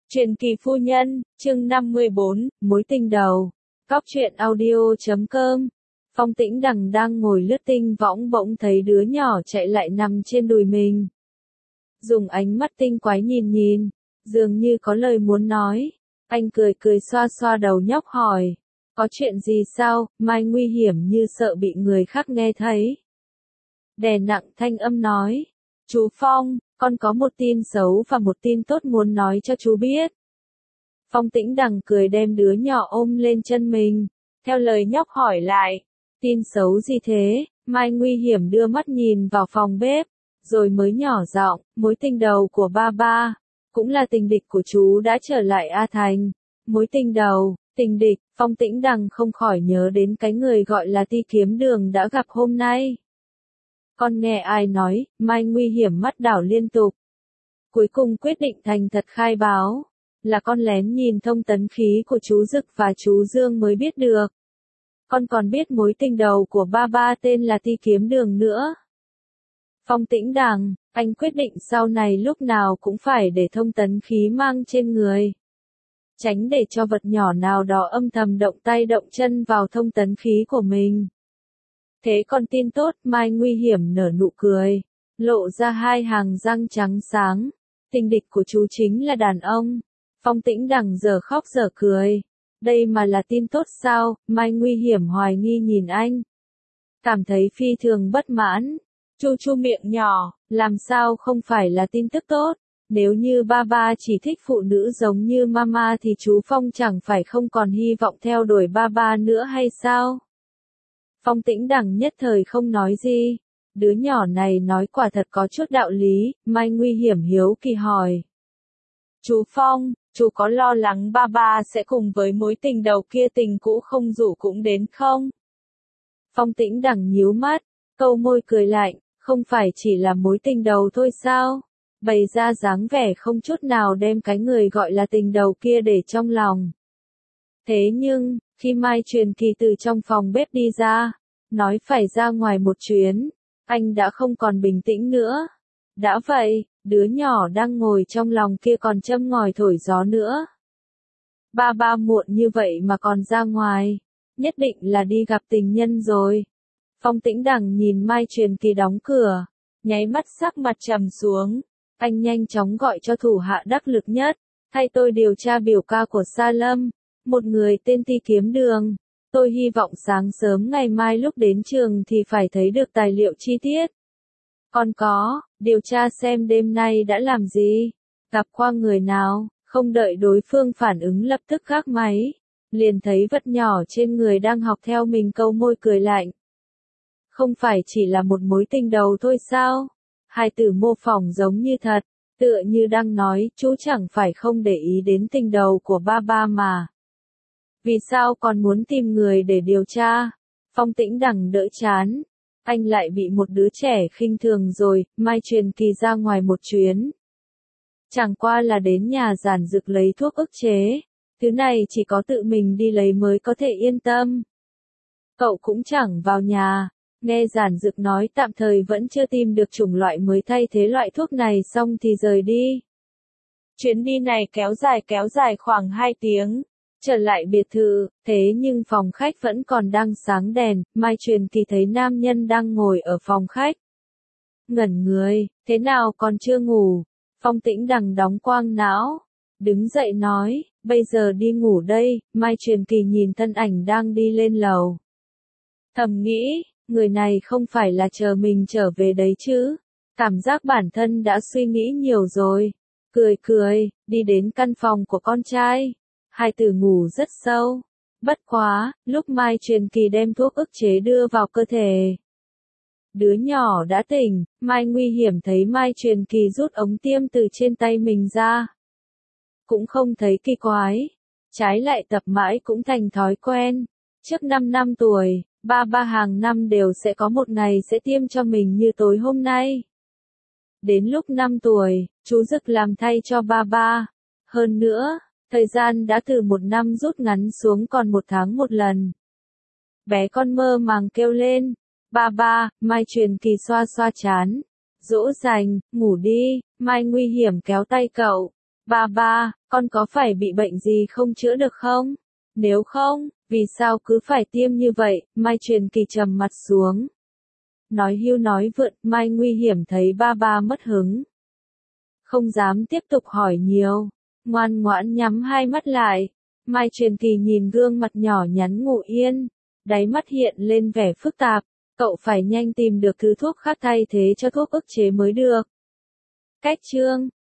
Truyền kỳ phu nhân, chương 54, mối tình đầu. Góc truyện audio.com. Phong Tĩnh Đằng đang ngồi lướt tinh võng bỗng thấy đứa nhỏ chạy lại nằm trên đùi mình. Dùng ánh mắt tinh quái nhìn, dường như có lời muốn nói. Anh cười xoa xoa đầu nhóc hỏi. Có chuyện gì sao, Mai nguy hiểm như sợ bị người khác nghe thấy. Đè nặng thanh âm nói. Chú Phong, con có một tin xấu và một tin tốt muốn nói cho chú biết. Phong Tĩnh Đằng cười đem đứa nhỏ ôm lên chân mình. Theo lời nhóc hỏi lại. Tin xấu gì thế? Mai nguy hiểm đưa mắt nhìn vào phòng bếp. Rồi mới nhỏ giọng, mối tình đầu của ba ba. Cũng là tình địch của chú đã trở lại A Thành. Mối tình đầu, tình địch, Phong Tĩnh Đằng không khỏi nhớ đến cái người gọi là Ti Kiếm Đường đã gặp hôm nay. Con nghe ai nói, Mai nguy hiểm mắt đảo liên tục. Cuối cùng quyết định thành thật khai báo. Là con lén nhìn thông tấn khí của chú Dực và chú Dương mới biết được. Con còn biết mối tình đầu của ba ba tên là Ti Kiếm Đường nữa. Phong Tĩnh Đằng, anh quyết định sau này lúc nào cũng phải để thông tấn khí mang trên người. Tránh để cho vật nhỏ nào đó âm thầm động tay động chân vào thông tấn khí của mình. Thế còn tin tốt, Mai nguy hiểm nở nụ cười, lộ ra hai hàng răng trắng sáng. Tình địch của chú chính là đàn ông. Phong Tĩnh Đằng giờ khóc giờ cười. Đây mà là tin tốt sao? Mai nguy hiểm hoài nghi nhìn anh. Cảm thấy phi thường bất mãn. Chu miệng nhỏ, làm sao không phải là tin tức tốt? Nếu như ba ba chỉ thích phụ nữ giống như mama thì chú Phong chẳng phải không còn hy vọng theo đuổi ba ba nữa hay sao? Phong Tĩnh Đằng nhất thời không nói gì. Đứa nhỏ này nói quả thật có chút đạo lý. Mai nguy hiểm hiếu kỳ hỏi. Chú Phong, chú có lo lắng ba ba sẽ cùng với mối tình đầu kia tình cũ không rủ cũng đến không? Phong Tĩnh Đằng nhíu mắt, câu môi cười lạnh, không phải chỉ là mối tình đầu thôi sao? Bày ra dáng vẻ không chút nào đem cái người gọi là tình đầu kia để trong lòng. Thế nhưng, khi Mai Truyền Kỳ từ trong phòng bếp đi ra, nói phải ra ngoài một chuyến, anh đã không còn bình tĩnh nữa. Đã vậy, đứa nhỏ đang ngồi trong lòng kia còn châm ngòi thổi gió nữa. Ba ba muộn như vậy mà còn ra ngoài, nhất định là đi gặp tình nhân rồi. Phong Tĩnh Đằng nhìn Mai Truyền Kỳ đóng cửa, nháy mắt sắc mặt trầm xuống. Anh nhanh chóng gọi cho thủ hạ đắc lực nhất, thay tôi điều tra biểu ca của Sa Lâm, một người tên Ti Kiếm Đường. Tôi hy vọng sáng sớm ngày mai lúc đến trường thì phải thấy được tài liệu chi tiết. Còn có, điều tra xem đêm nay đã làm gì, gặp qua người nào, không đợi đối phương phản ứng lập tức gác máy. Liền thấy vật nhỏ trên người đang học theo mình câu môi cười lạnh. Không phải chỉ là một mối tình đầu thôi sao? Hai từ mô phỏng giống như thật, tựa như đang nói chú chẳng phải không để ý đến tình đầu của ba ba mà. Vì sao còn muốn tìm người để điều tra? Phong Tĩnh Đằng đỡ chán. Anh lại bị một đứa trẻ khinh thường rồi. Mai Truyền Kỳ ra ngoài một chuyến. Chẳng qua là đến nhà Giản Dực lấy thuốc ức chế. Thứ này chỉ có tự mình đi lấy mới có thể yên tâm. Cậu cũng chẳng vào nhà. Nghe Giản Dực nói tạm thời vẫn chưa tìm được chủng loại mới thay thế loại thuốc này xong thì rời đi. Chuyến đi này kéo dài khoảng 2 tiếng. Trở lại biệt thự, thế nhưng phòng khách vẫn còn đang sáng đèn. Mai Truyền Kỳ thấy nam nhân đang ngồi ở phòng khách. Ngẩn người, thế nào còn chưa ngủ? Phong Tĩnh Đằng đóng quang não. Đứng dậy nói, bây giờ đi ngủ đây. Mai Truyền Kỳ nhìn thân ảnh đang đi lên lầu. Thầm nghĩ, người này không phải là chờ mình trở về đấy chứ. Cảm giác bản thân đã suy nghĩ nhiều rồi. Cười, đi đến căn phòng của con trai. Hai tử ngủ rất sâu. Bất quá, lúc Mai Truyền Kỳ đem thuốc ức chế đưa vào cơ thể. Đứa nhỏ đã tỉnh, Mai nguy hiểm thấy Mai Truyền Kỳ rút ống tiêm từ trên tay mình ra. Cũng không thấy kỳ quái. Trái lại tập mãi cũng thành thói quen. Trước 5 năm tuổi, ba ba hàng năm đều sẽ có một ngày sẽ tiêm cho mình như tối hôm nay. Đến lúc 5 tuổi, chú Dực làm thay cho ba ba. Hơn nữa, thời gian đã từ 1 năm rút ngắn xuống còn 1 tháng một lần. Bé con mơ màng kêu lên. Ba ba, Mai Truyền Kỳ xoa xoa trán. Dỗ dành, ngủ đi. Mai nguy hiểm kéo tay cậu. Ba ba, con có phải bị bệnh gì không chữa được không? Nếu không, vì sao cứ phải tiêm như vậy? Mai Truyền Kỳ trầm mặt xuống. Nói hưu nói vượn, Mai nguy hiểm thấy ba ba mất hứng. Không dám tiếp tục hỏi nhiều. Ngoan ngoãn nhắm hai mắt lại. Mai Truyền Kỳ nhìn gương mặt nhỏ nhắn Ngụ Yên. Đáy mắt hiện lên vẻ phức tạp. Cậu phải nhanh tìm được thứ thuốc khác thay thế cho thuốc ức chế mới được. Cách chương